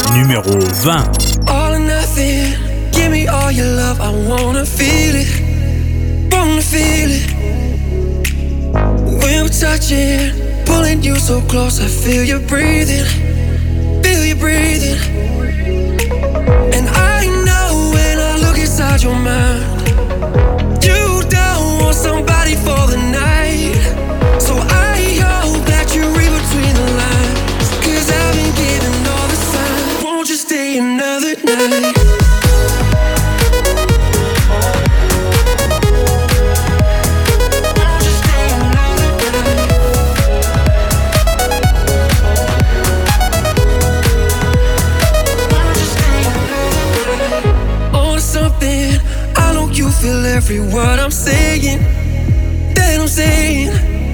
Numéro 20. All or nothing, give me all your love, I wanna feel it, wanna feel it. When we're touching, pulling you so close, I feel you breathing, feel you breathing. And I know when I look inside your mind, you don't want somebody for the night. So I hope that you read between the lines, 'cause I've been giving all the signs. Won't you stay another night? Feel every word I'm saying, that I'm saying.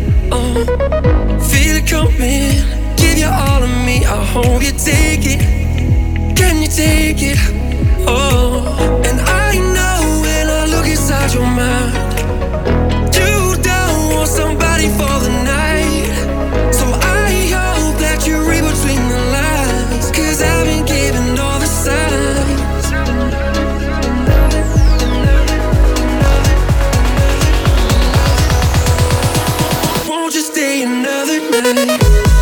Feel it coming, give you all of me. I hope you take it. Can you take it? And I know when I look inside your mind, you don't want somebody for the night. So I hope that you read between the lines, 'cause I've been giving all the signs. Stay another night.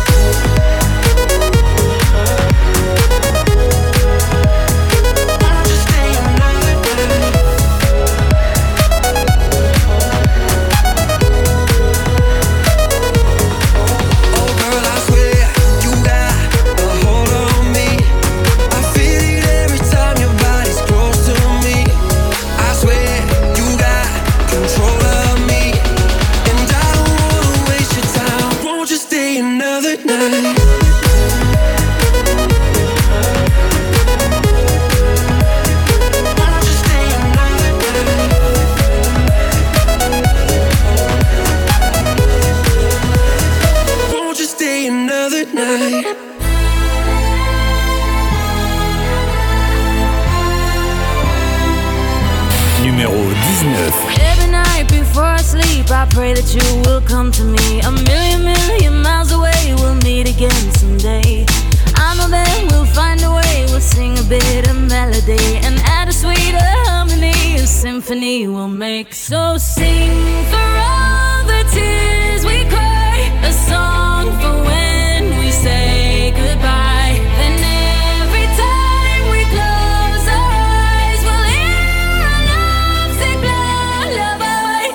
Numéro 19. Every night before I sleep, I pray that you will come to me. A million miles away, we'll meet again someday. I know that we'll find a way, we'll sing a bit of melody and add a sweeter harmony, a symphony we'll make. So sing for all the tears we cry, a song for when we say goodbye. Then every time we close our eyes, we'll hear a lovesick lullaby.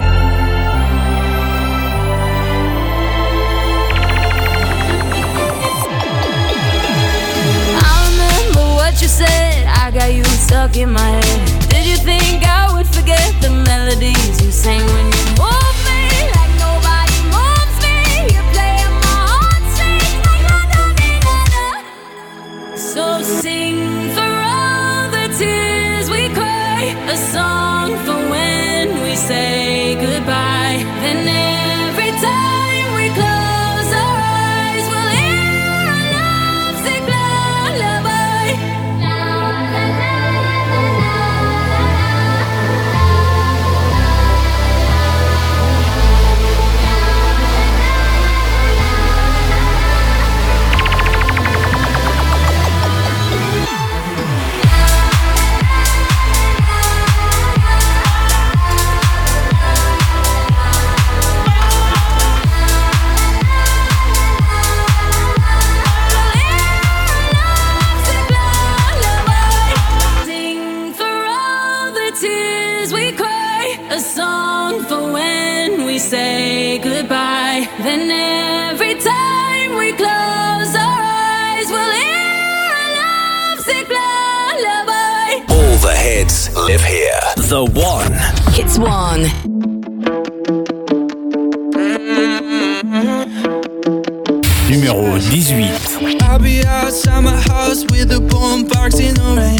I remember what you said, I got you stuck in my head. Did you think I would forget the melodies you sang when you moved me like nobody moves me? You're playing my heartstrings like na-na-na-na-na. So sing for all the tears we cry, a song for when we say goodbye. Then every time we close our eyes, we'll hear a lovesick lullaby. Sing for all the tears we cry, a song for when we say goodbye. Then every time we close our eyes, we'll hear a lovesick lullaby. All the hits live here. The One. Hits One. Numéro 18. I'll be outside my house with the boombox in the rain.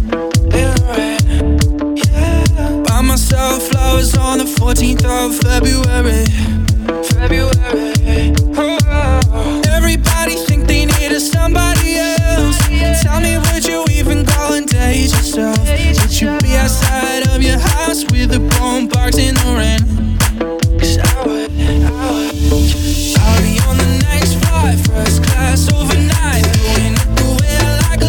Yeah. Buy myself flowers on the 14th of February. Oh. Everybody think they need a somebody else. Tell me, would you even go and date yourself? Would you be outside of your house with the boombox in the rain? 'Cause I would. I'll be on the next flight, first class overnight, doing it the way I like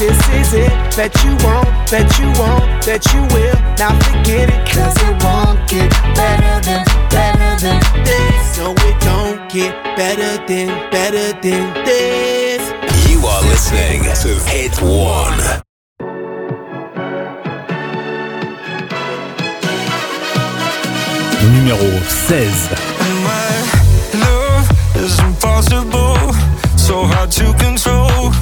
this is it. Bet you won't, bet you won't, bet you will. Now forget it, cause it won't get better than this. No, it don't get better than this. You are listening to Hit One. Numéro 16. My love is impossible, so hard to control.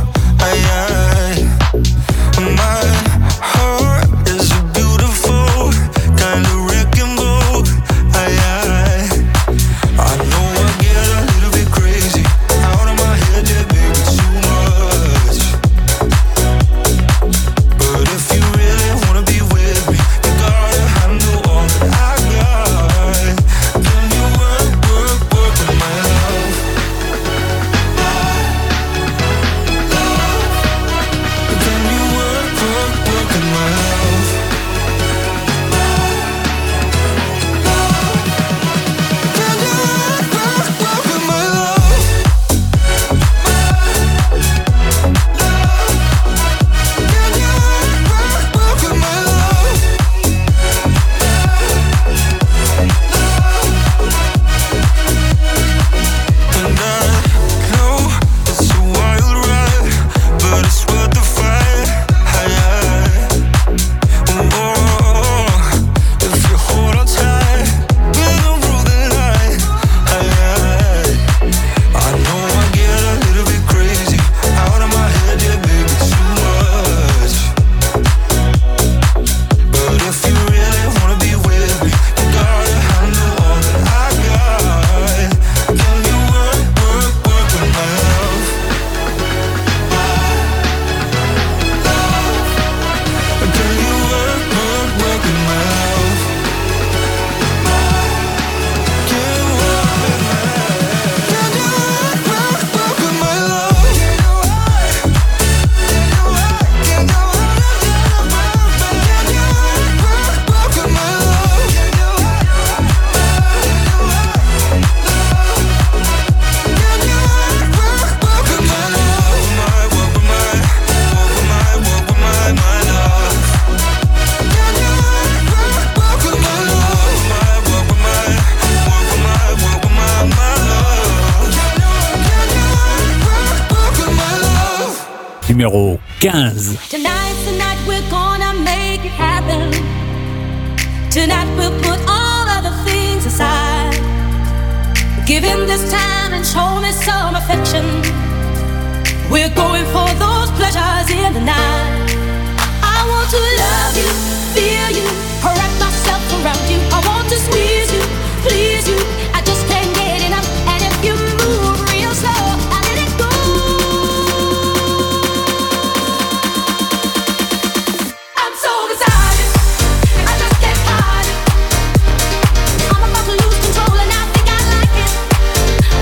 My heart is a beautiful kind of wrecking ball. I know I get a little bit crazy, out of my head, yeah, baby, too much. But if you really wanna be with me, you gotta handle all that I got. Can you work with my love? Can you work with my love? Numéro 15. Tonight's the night we're gonna make it happen. Tonight we'll put all other things aside. Give him this time and show me some affection. We're going for those pleasures in the night. I want to love you, feel you, wrap myself around you. I want to squeeze you, please you. I just can't get enough. And if you move real slow, I let it go.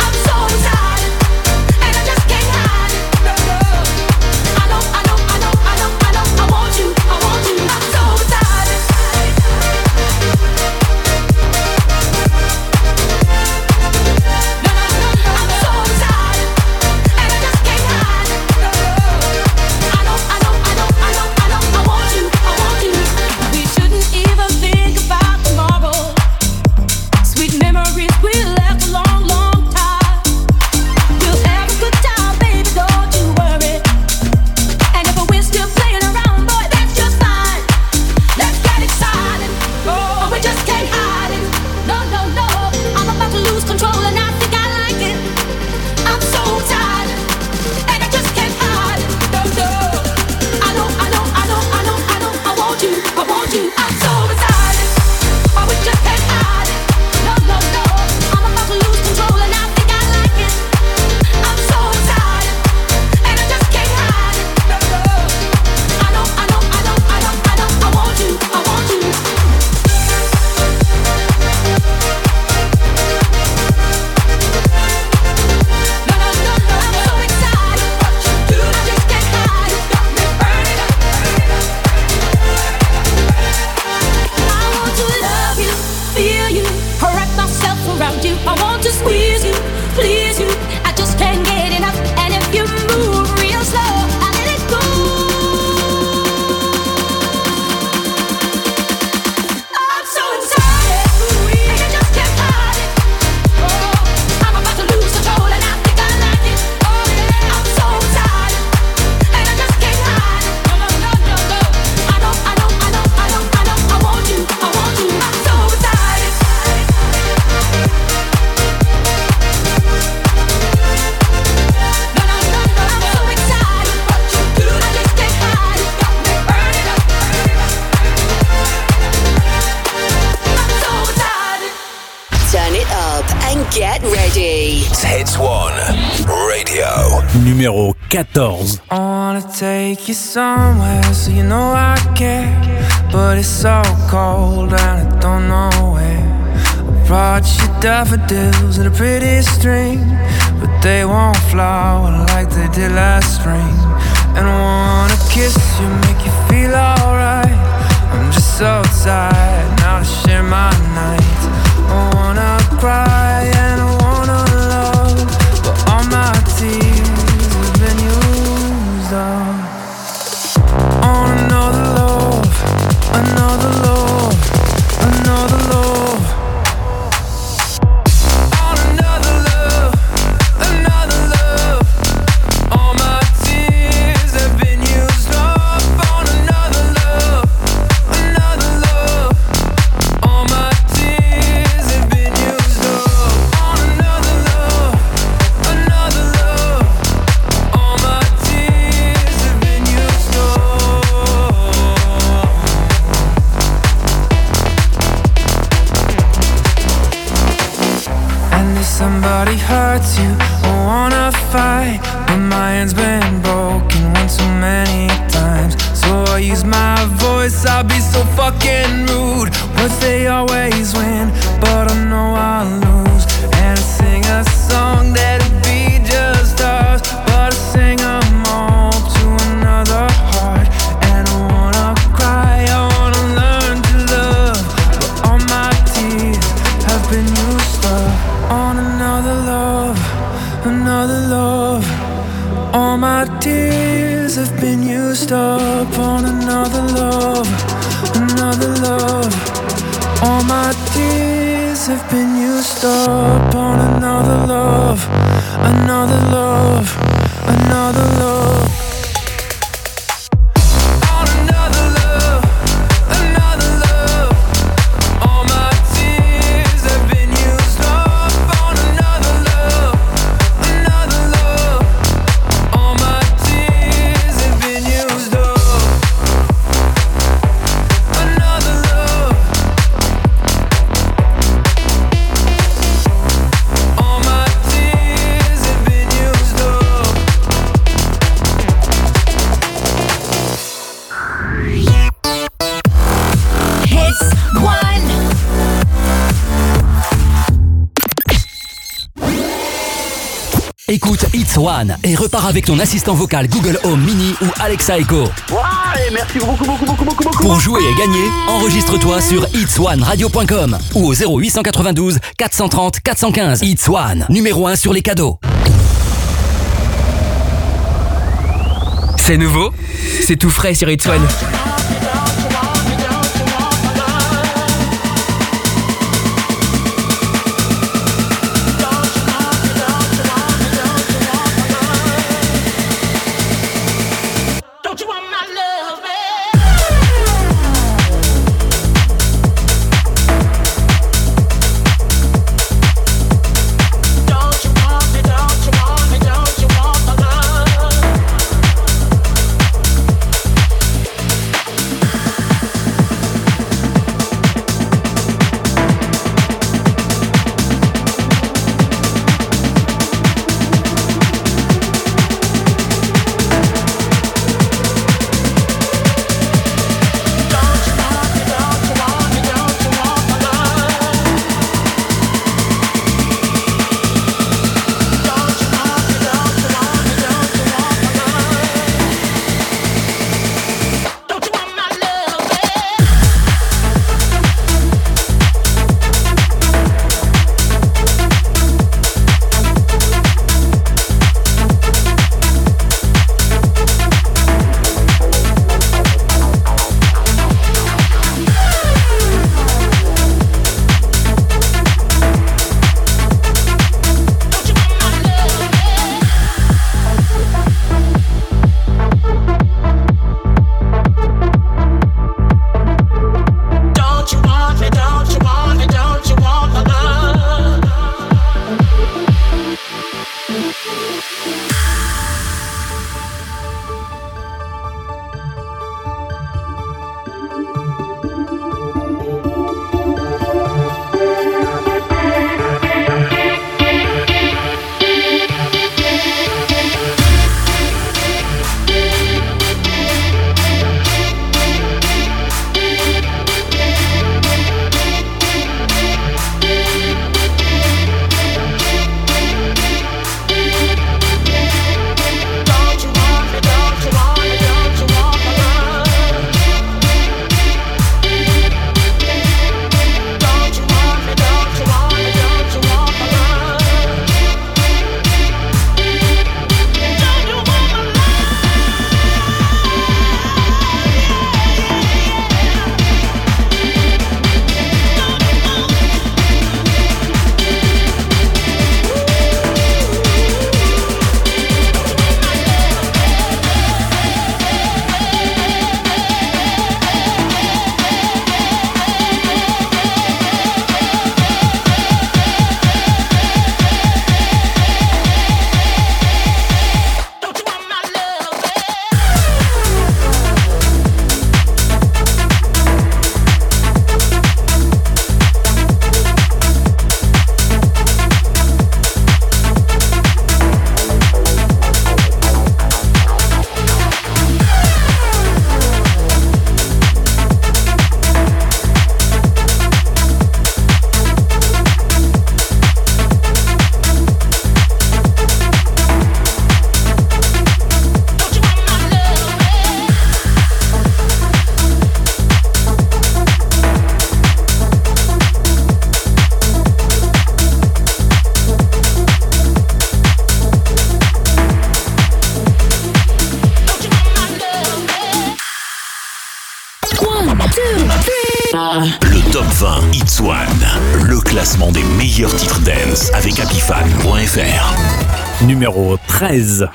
I know Numéro 14. I wanna take you somewhere so you know I care, but it's so cold and I don't know where. I brought you daffodils and a pretty string, but they won't flower like they did last spring. And I wanna kiss you, make you feel alright. I'm just so tired now to share my nights. I wanna cry and I wanna love, but all my tears have been used up on another love, another love, another love, on another love, another love. All my tears have been used up on another love, another love. All my tears have been used up on another love, another love. All my tears have been used up. And if somebody hurts you, I wanna fight, but my hand's been broken one too many times. So I use my voice, I'll be so fucking rude. Words they always win, but I know I'll lose. And I sing a song that'll be just ours, but I sing them all to another heart. And I wanna cry, I wanna learn to love, but all my tears have been used up on another love, another love. All my tears have been used up on another love, another love. All my tears have been used up on another love, another love, another love. On another love, another love. All my tears have been used up on another love, another love. All my tears have been used up, another love. All my tears have been used up. Hits one. Écoute It's One et repars avec ton assistant vocal Google Home Mini ou Alexa Echo. Ouais, merci beaucoup. Pour jouer et gagner, enregistre-toi sur itswaneradio.com ou au 0892 430 415. It's One, numéro 1 sur les cadeaux. C'est nouveau, c'est tout frais sur It's One. 20, It's One. Le classement des meilleurs titres dance avec Apifan.fr. Numéro 13.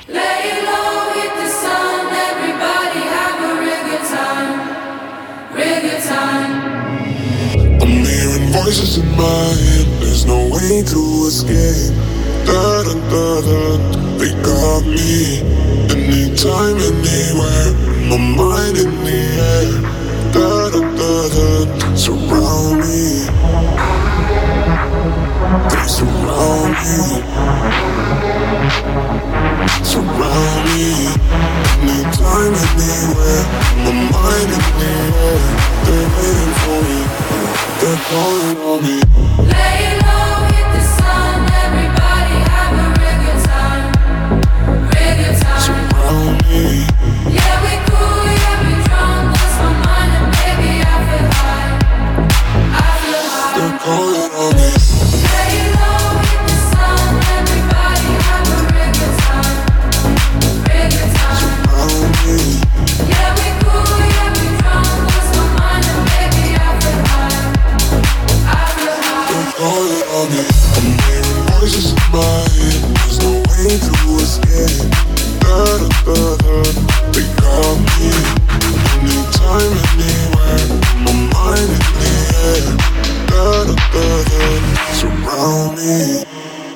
Voices in my head, there's no way to escape. Da da da da, they got me. Anytime, anywhere, my mind in the air. Da da da da, surround me. They surround me. Surround me. Anytime, anywhere, my mind in the air. They're waiting for me. They're calling on me. Lay low, hit the sun. Everybody have a real good time. Real good time. Surround me. Yeah, we cool, yeah, we drunk. Lost my mind and baby, I feel high. I feel high. They're calling on me. Lay low, hit the sun. Everybody have a real good time. Real good time. Surround me. Yeah, we cool, yeah, we drunk. Lost my mind and baby, I feel high. They're calling on me. I'm hearing voices in my head. There's no way to escape. Da da da da. They got me. Anytime, anywhere. My mind in the air. Da da da da. Surround me.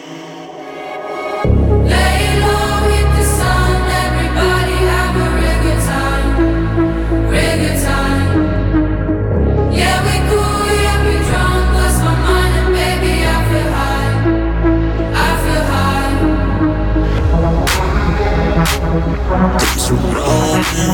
Lay low, hit the sun. Everybody have a real good time. Real good time. Yeah, we cool, yeah, we drunk. Lost my mind and baby, I feel high. I feel high. They surround me.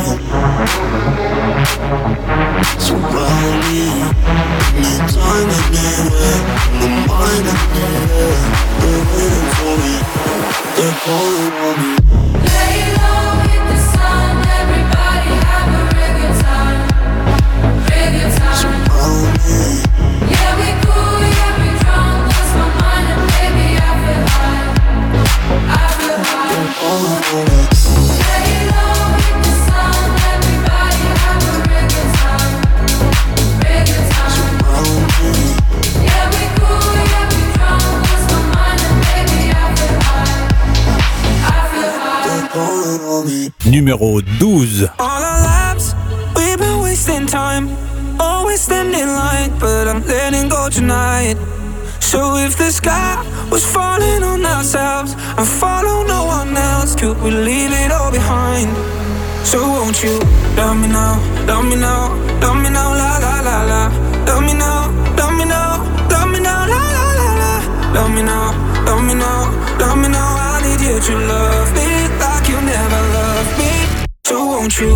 Surround me. Anytime, anywhere. My mind in the air. They're waiting for me. They're calling on me. Lay low, hit the sun. Everybody have a real good time. Real good time. Surround me. Yeah, we cool, yeah, we drunk. Lost my mind and baby, I feel high. I feel high. They're calling on me. Lay low, hit the sun. Everybody have a real good time. Real good time. Surround me. Yeah, we cool, yeah, we drunk. Lost my mind and baby, I feel high. I feel high. They're calling on me. Numéro 12. All our lives, we've been wasting time. Always standing in line, but I'm letting go tonight. So if the sky was falling on ourselves and follow no one else, could we leave it all behind? So won't you love me now, love me now, love me now, la la la la. Love me now, love me now, love me now, la la la la. Love me now, love me now, love me now. I need you to love me like you never loved me. So won't you?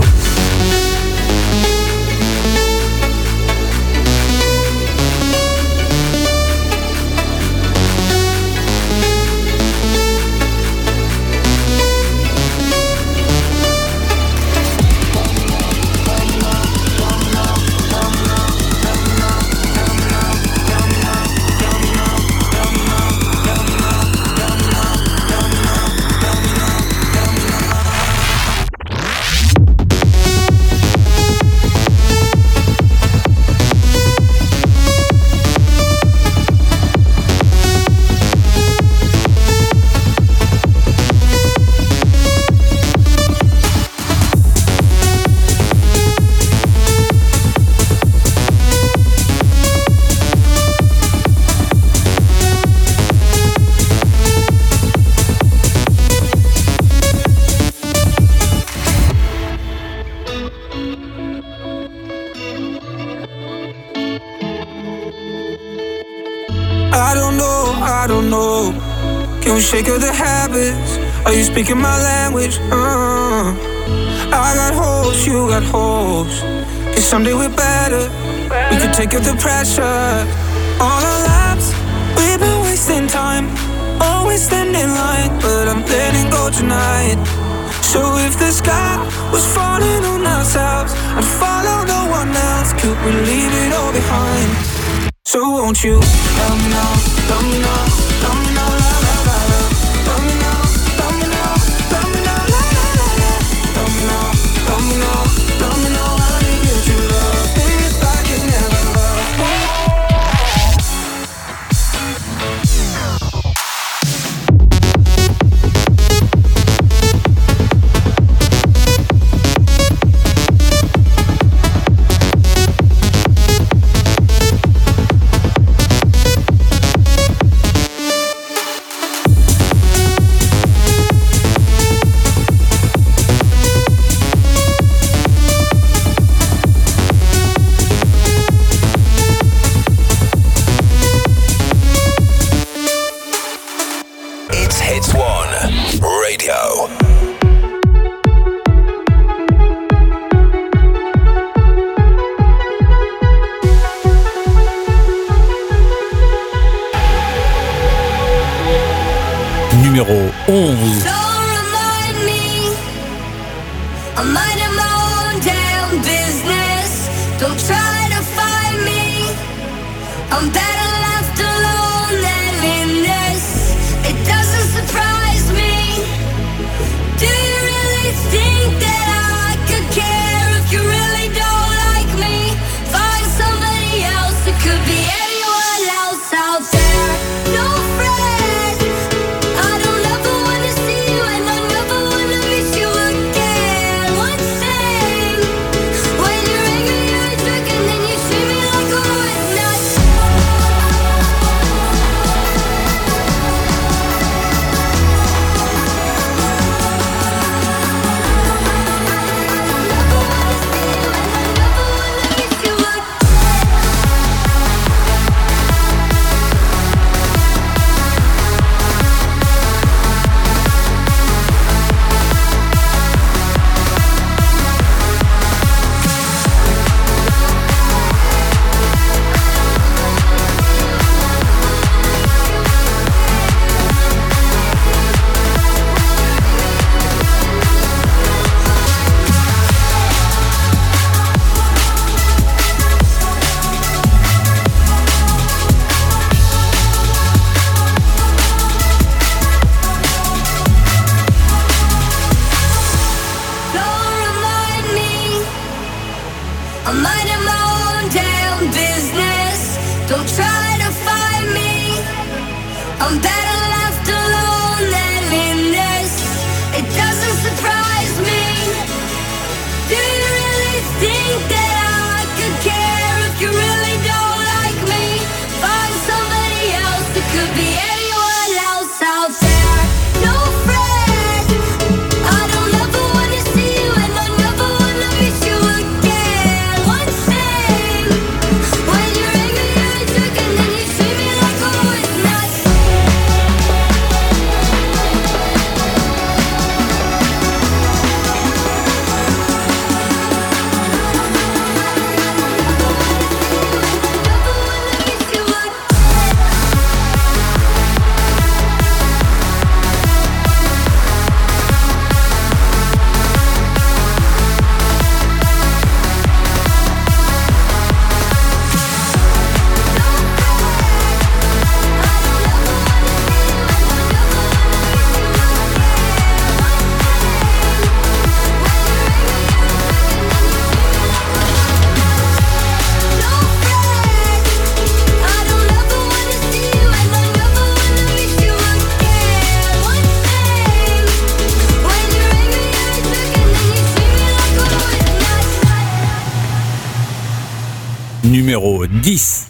I don't know. Can we shake of the habits? Are you speaking my language? I got holes, you got holes. Cause someday we're better. We could take up the pressure. All our lives, we've been wasting time. Always standing in line, but I'm letting go tonight. So if the sky was falling on ourselves and follow no one else, could we leave it all behind? So won't you love me now, love me now, love me now, la la la la. Love me now, love me now, love me now, la la la la. Love me now, love me now, love me now. I need you to love me like you never loved me. Numéro 10.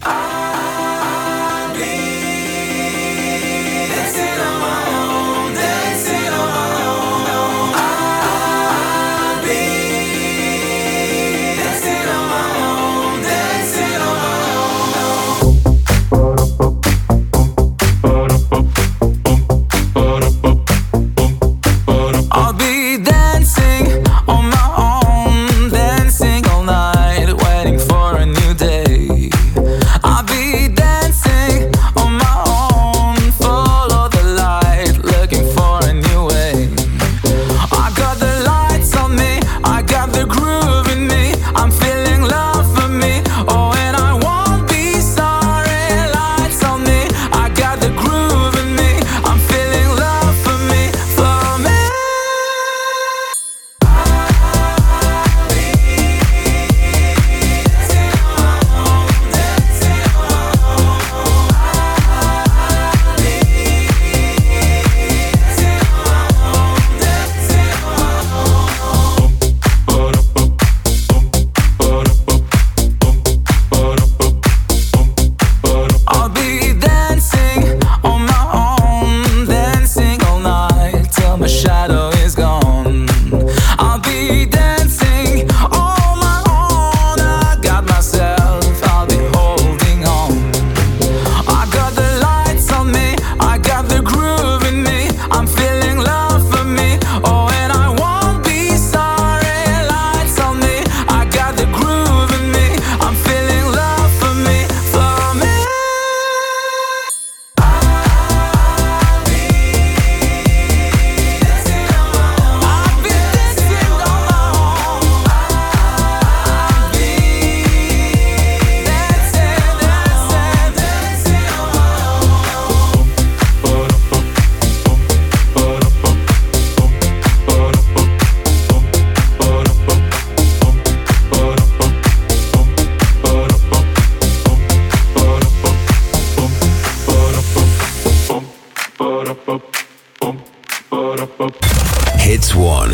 Hits One.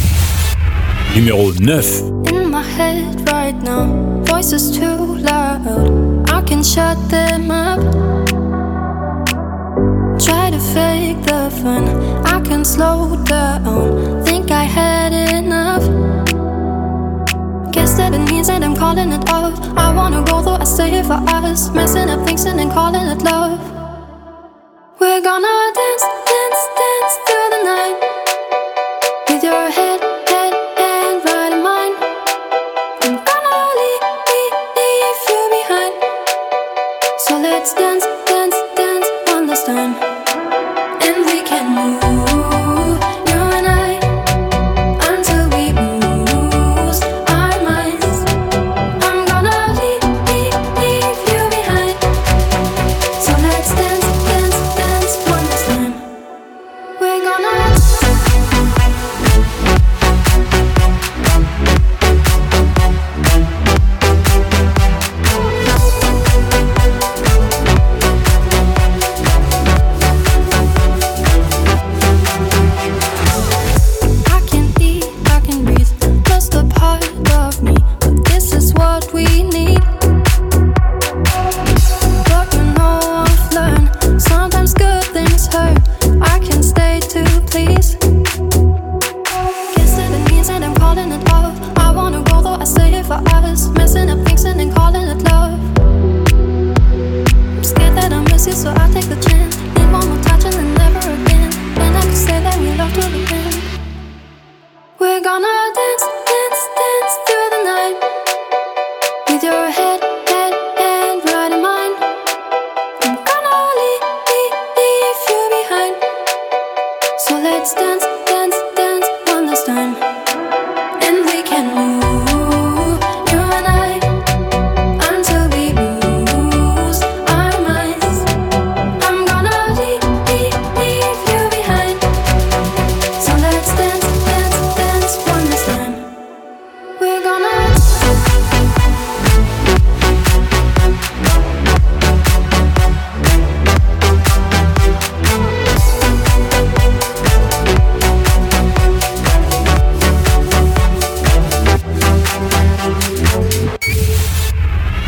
Numéro 9. In my head right now, voices too loud, I can shut them up. Try to fake the fun, I can slow down, think I had enough. Guess that it means that I'm calling it off. I wanna go though I stay here for us, messing up things and then calling it love. We're gonna dance, dance, dance through the night, with your head and right in mine. I'm gonna leave you behind, so let's dance, dance, dance one last time. And we can move, you and I, until we lose our minds. I'm gonna leave you behind, so let's dance, dance, dance one last time. We're gonna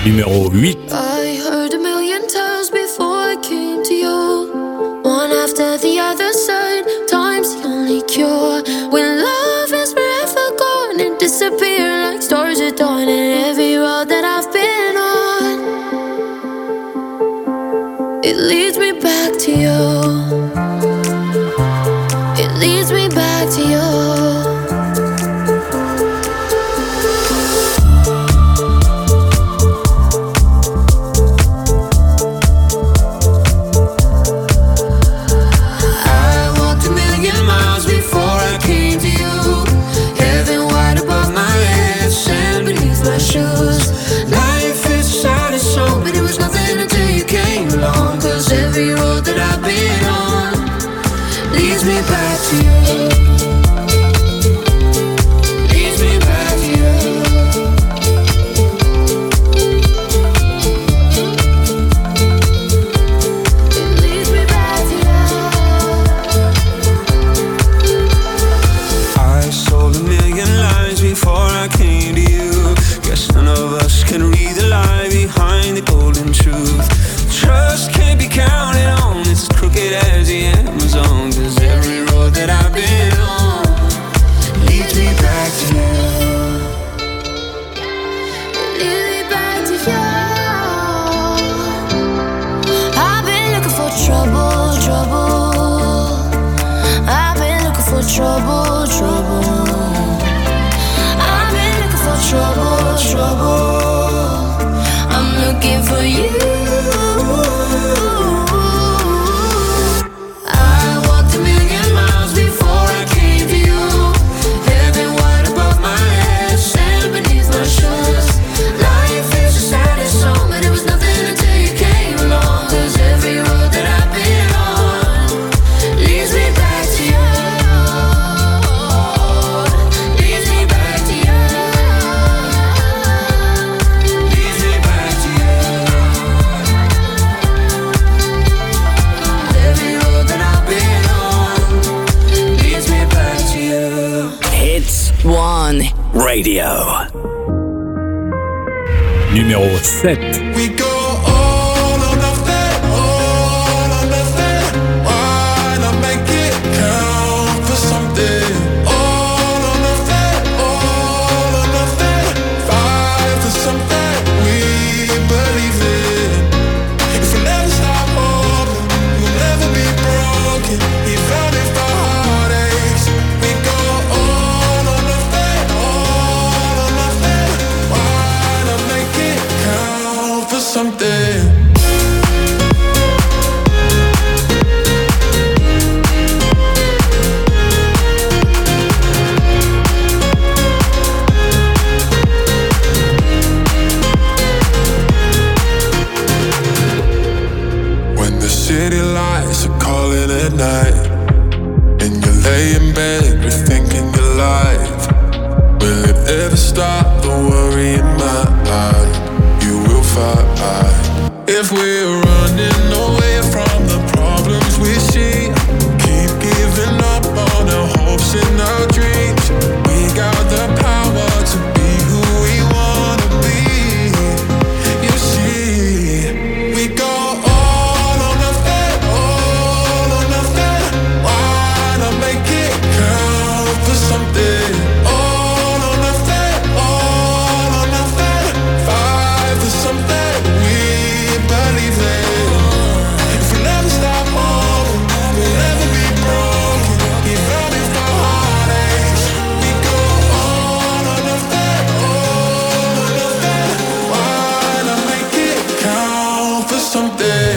Numéro 8. I heard a million tales before I came to you. One after the other said time's the only cure. When love is forever gone and disappear like stars at dawn. And every road that I've been on, it leads me back to you. It leads me back to you. Life is sad as so, but it was nothing until you came along. 'Cause every road that I've been on leads me back to you. Leads me back to you. It leads me back to you. I sold a million lies before I came to you. Guess none of us can read the lie behind the golden truth. Trust can't be counted on, it's as crooked as the Amazon. 'Cause every road that I've been on leads me back to you. Lead me back to you. I've been looking for trouble, trouble. I've been looking for trouble, trouble. I've been looking for trouble, trouble. I'm looking for you. I walked a million miles before I came to you. Heaven wide above my head, sand beneath my shoes. Life is the saddest song, but it was nothing until you came along. 'Cause every road that I've been on leads me back to you. Leads me back to you. Leads me back to you. Every road that I've been on leads me back to you. Hits One Radio. Numéro 7. We go all or nothing, all or nothing. Why not make it count for something? All or nothing, all or nothing. Fight for something we believe in. If we never stop hoping, we'll never be broken. Even if the heartaches, we go all or nothing, all or nothing. Why not make it count for something? When the city lights are calling at night, and you lay in bed rethinking your life, will it ever stop the worry in my mind? You will fight. If we're running away from the problems we see, keep giving up on our hopes and our dreams. We got the power to be who we wanna be. You see, we go all or nothing, all or nothing. Why not make it count for something? All or nothing, all or nothing. Fight for something we believe in. If we never stop hoping, we'll never be broken. Even if the heartaches, we go all or nothing, all or nothing. Why not make it count for something?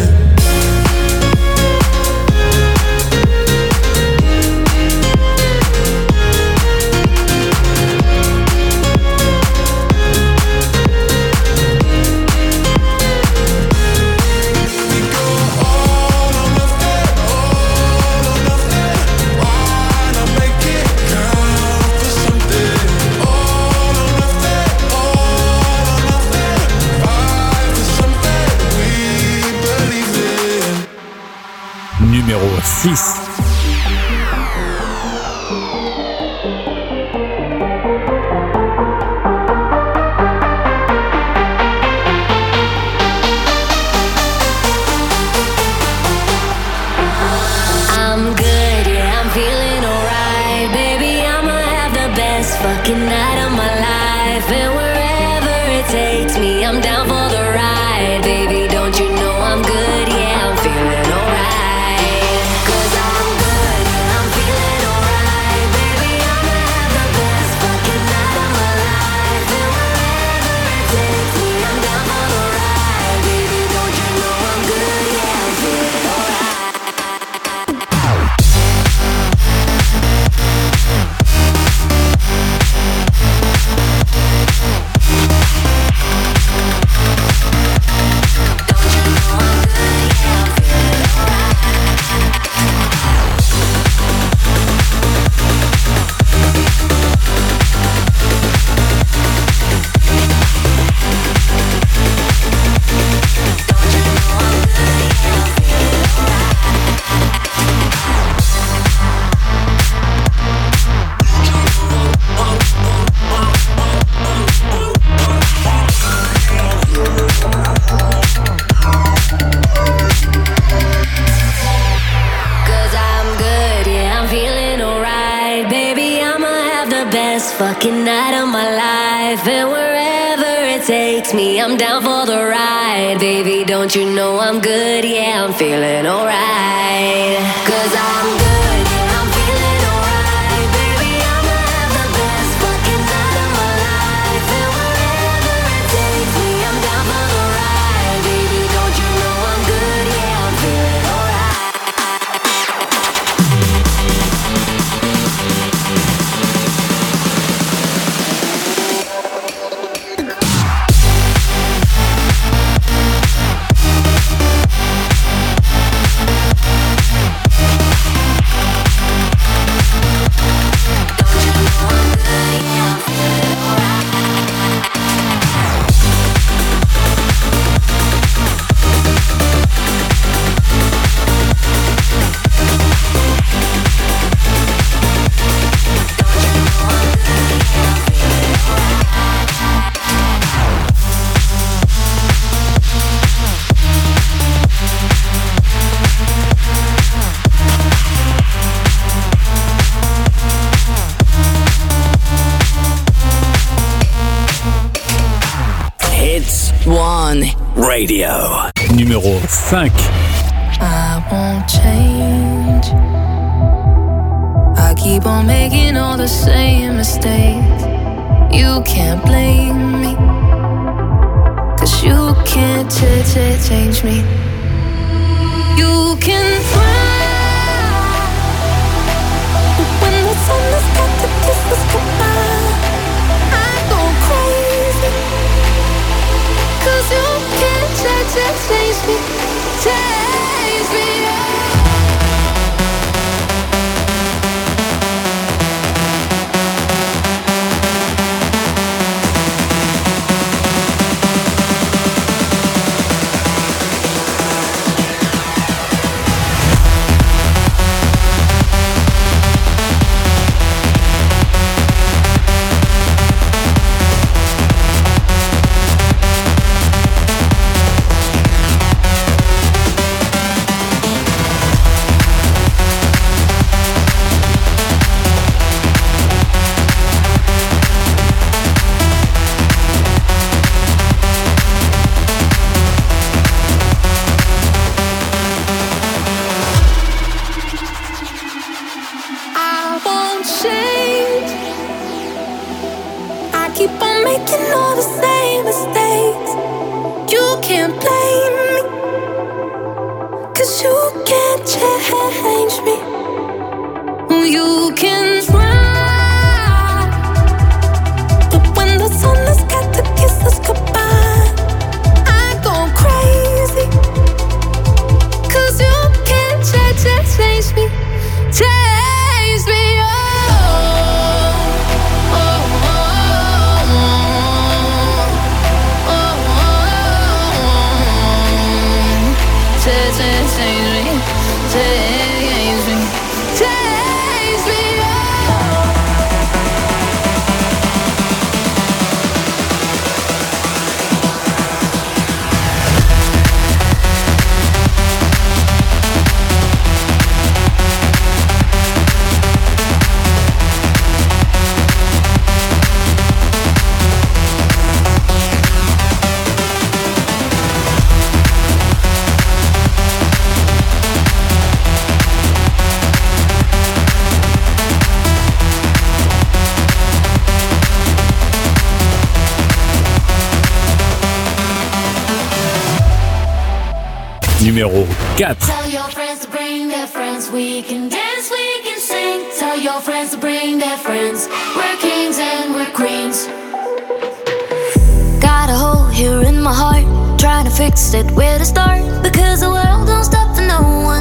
We go all or nothing, all or nothing. Why not make it count for something? All or nothing, all or nothing. Fight for something we believe in. Numéro 6. fucking night of my life. And wherever it takes me, I'm down for the ride. Baby, don't you know I'm good? Yeah, I'm feeling alright. 'Cause I'm good, yeah, I'm feeling alright. Baby, I'ma have the best fucking night of my life. And wherever it takes me, I'm down for the ride. Baby, don't you know I'm good? Yeah, I'm feeling alright. Fucking night of my life, and wherever it takes me, I'm down for the ride. Baby, don't you know I'm good? Yeah, I'm feeling alright. 'Cause I'm good, yeah, I'm feeling alright. Baby, I'ma have the best fucking night of my life. And wherever it takes me, I'm down for the ride. Baby, don't you know I'm good? Yeah, I'm feeling alright. Radio. Numéro 5. I won't change. I keep on making all the same mistakes. You can't blame me, 'cause you can't change me. You can fly, but when the sun has got to kiss us goodbye, I go crazy, 'cause you can't change me, change me. Change me, oh. Numéro 4. Tell your friends to bring their friends. We can dance, we can sing. Tell your friends to bring their friends. We're kings and we're queens. Got a hole here in my heart, trying to fix it, where to start? Because the world don't stop for no one.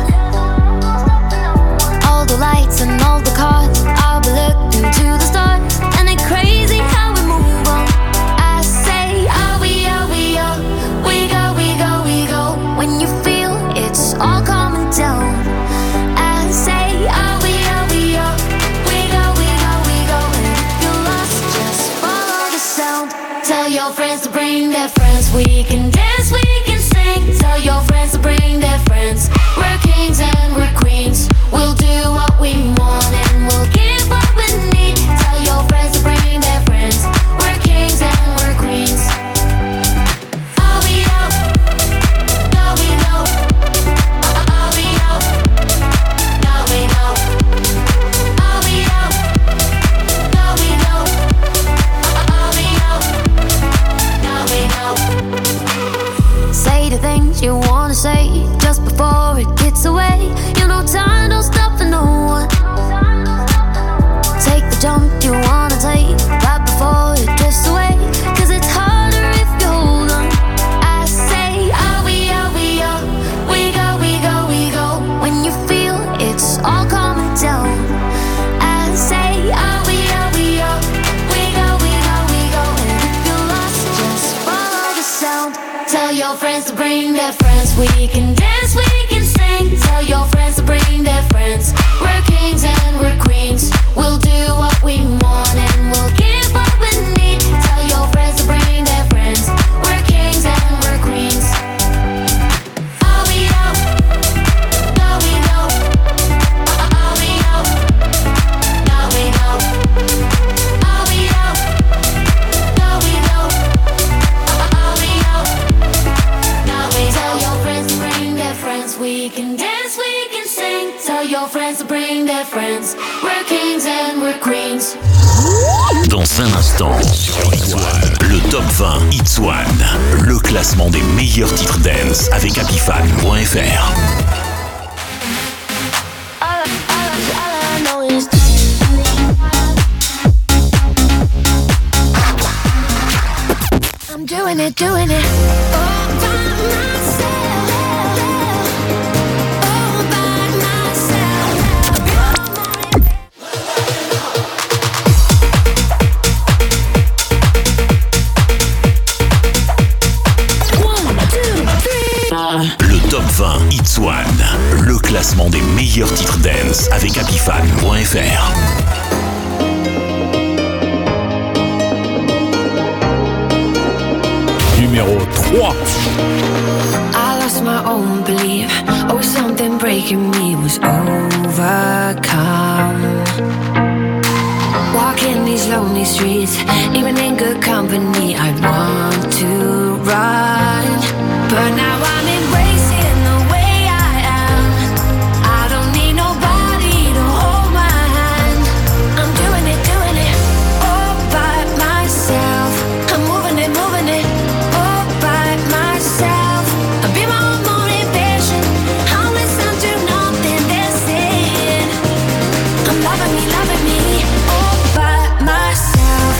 All the lights and all the cars, I'll be looking to the stars. And it's crazy how we move on. I say, are we, we go, we go, we go. When you feel it's all coming down, I say, are we, we go, we go, we go. And if you're lost, just follow the sound. Tell your friends to bring their friends. We can dance, we can sing. Tell your friends to bring their friends. We're kings and we're queens. We'll do what we want and we'll give what we need. Tell your friends to bring their friends. We're kings and we're queens. Are we out? No, we know. Are we out? No, we know. Are we out? No, we know. Are we out? No, we know. Say the things you wanna say just before it gets away. You know time don't stop for no one. Take the jump you wanna take right before it drifts away. Cause it's harder if you hold on. I say, are we, we go, we go, we go. When you feel it's all coming down, I say, are we, we go, we go, we go. And if you're lost, just follow the sound. Tell your friends to bring their friends. We can dance, we can sing. Tell your friends to bring their friends. We're kings and we're queens. We'll do what we want and we'll give what we need. Tell your friends to bring their friends. We're kings and we're queens. Are we out? No, we know. Are we out? No, we know. Are we out? No, we know. Are we out? No, we tell your friends to bring their friends. We can dance, we can sing. Tell your friends to bring their friends. We're kings and we're queens. Dans un instant, le top 20 Hits One, le classement des meilleurs titres dance avec Apifan.fr. I'm doing it all by myself. All by myself. Le top 20 Hits One, le classement des meilleurs titres dance avec Apifan.fr. Numéro 3. I lost my own belief. Oh, something breaking me was overcome. Walking these lonely streets, even in good company, I want to run. But now I'm embracing the way I am. I don't need nobody to hold my hand. I'm doing it all by myself. I'm moving it all by myself. I'll be my own motivation. I'll listen to nothing they're saying. I'm loving me all by myself.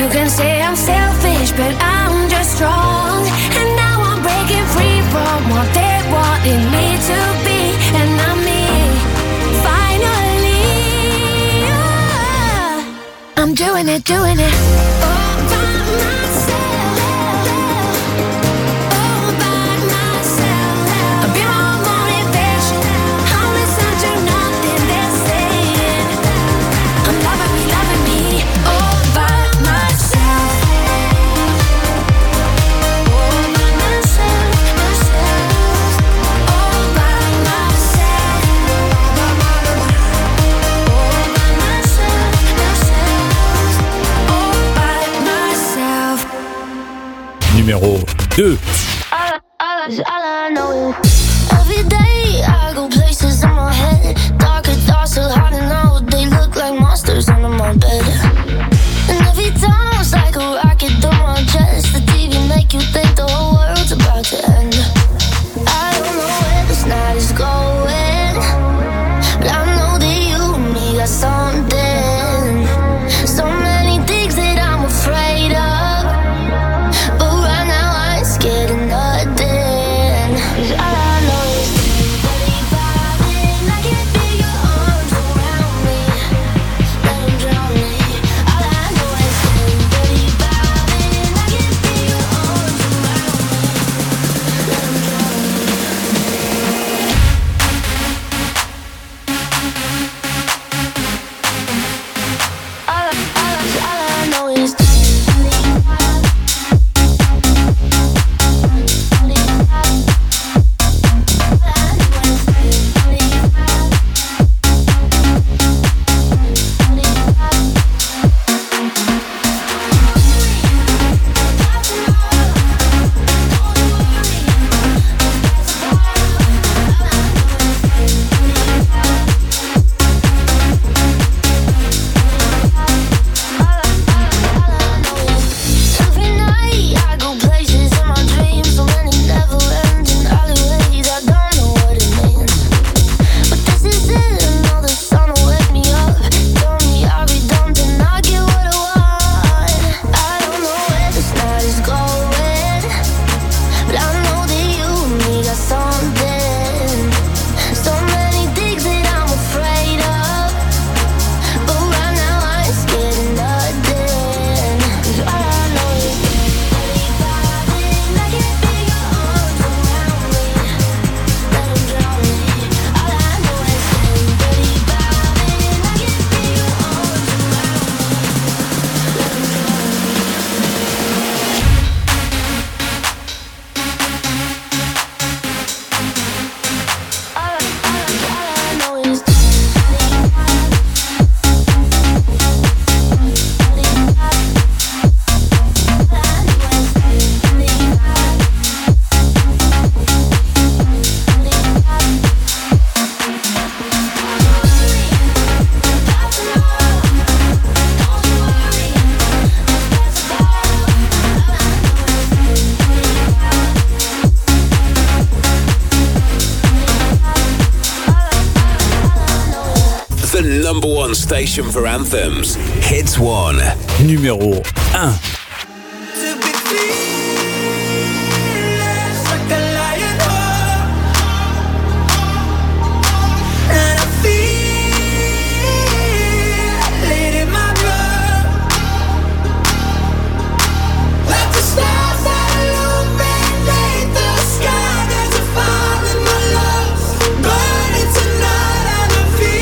You can say I'm selfish, but I'm just strong. And now I'm breaking free from what they wanted me to be. And I'm me, finally. I'm doing it, doing it. All by myself. All by myself. I'll be my motivation. I'll listen to nothing they're saying. I'm loving me all by myself. All by myself, myself. All by myself. All by myself, myself. All by myself. Numéro 2. All I know is every day I go places in my head. Darker thoughts are hard to know. They look like monsters under my bed. And every time it's like a rocket through my chest. The TV make you think the whole world's about to end. I don't know where this night is going, but I know that you and me got something. So many things that I'm afraid of, but right now I ain't scared of nothing. 'Cause all I know is steady vibing. I can feel your arms around me. Let 'em drown me. All I know is steady vibing. I can feel your arms around me. Let 'em drown me. All I know is every night I go places in my dreams, so many never-ending alleyways. I don't know what it means, but this is it. Another song to wake me up. Tell me I'll be done, then I'll get what I want. I don't know where this night is going, but I know that you and me got something. So many things that I'm afraid of, but right now I ain't scared of nothing. 'Cause all I know is steady vibing. I can feel your arms around me. Let 'em drown me. All I know is steady vibing. I can feel your arms around me. Let 'em drown me. All I know is The number one station for anthems. Hits One. Numéro 1.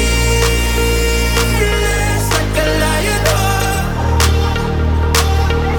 Like a lion,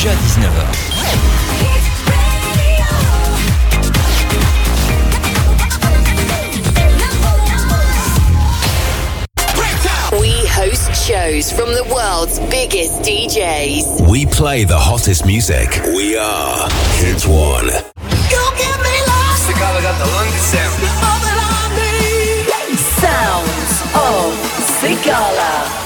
jusqu'à 19h. We host shows from the world's biggest DJs. We play the hottest music. We are Hit One. You give me lost. Sigala got the longest sound. All that I need. Sounds of Sigala.